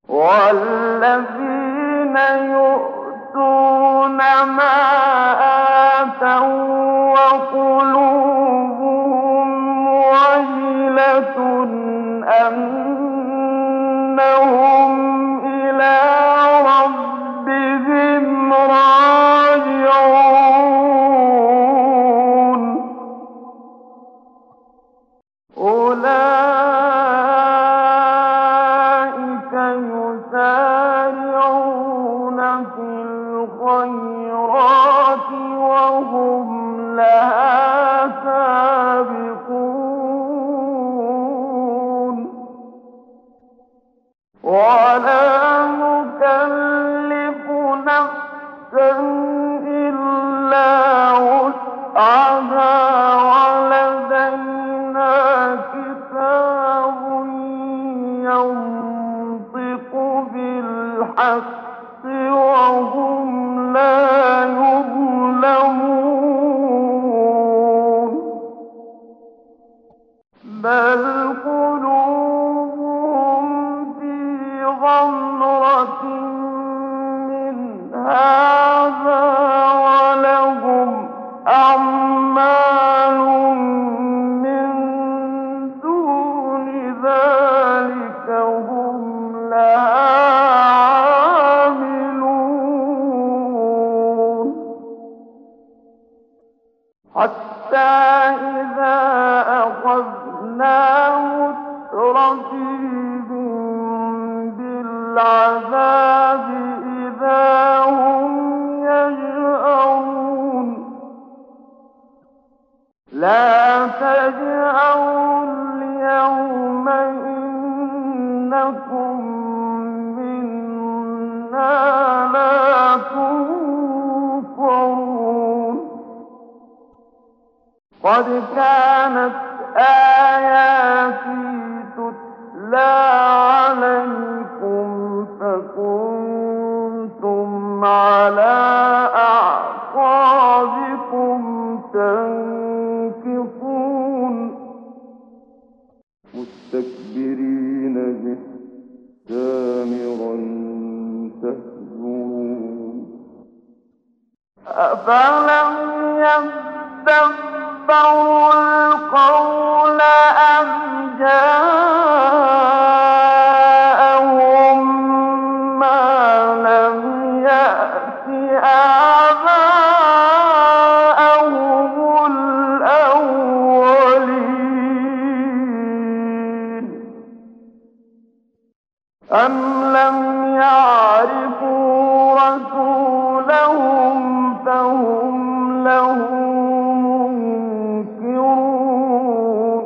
والذين يؤتون ما آتوا وقلوبهم وجلة أنهم إلى ربهم راجعون أولئك يسارعون في الخيرات وهم لها سابقون ولا نكلف نفسا إلا وسعها ولدينا كتاب ينطق بالحق وهم لا يظلمون بل قلوبهم في غمرة من هذا ولهم أعمال من دون ذلك هم لها عاملون حتى إذا أخذنا مترفيهم بالعذاب إذا هم يجأرون لا تجأروا اليوم إنكم منا لا تنصرون قد كانت آياتي تتلى عليكم فكنتم على أعقابكم تنكصون مستكبرين به سامرا تهجرون أفلم يدبروا القول أم جاءهم ما لم يأت آباءهم الأولين أم لم يعرفوا رسولهم فهم له منكرون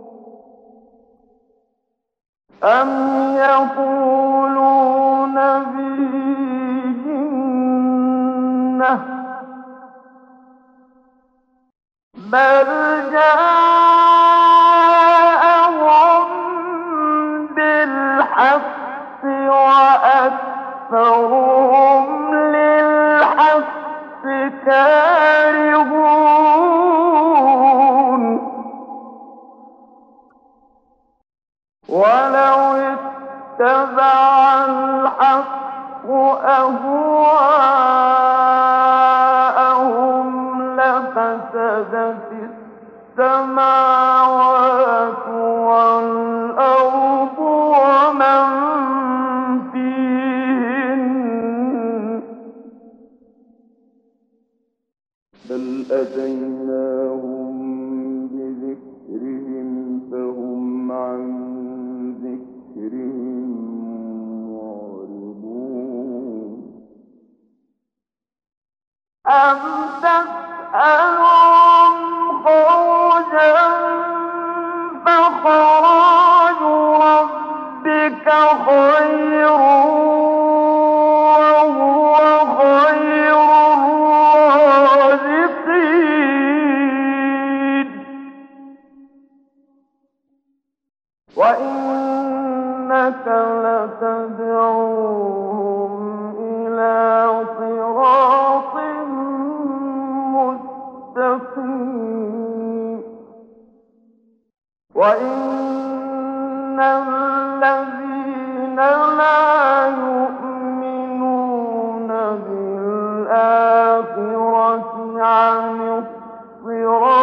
أم يقولون به جنة بل جاءهم بالحق وأكثرهم للحق كارهون ولو اتبع الحق أهواءهم لفسدت السماوات والأرض ومن فيهن بل أتيناهم بذكرهم فهم عن ذكرهم معرضون أم تسألهم خرجا فخراج ربك خير وهو خير الرازقين وإنك لتدعوهم إلى صراط مستقيم وإن الذين لا عن الصراط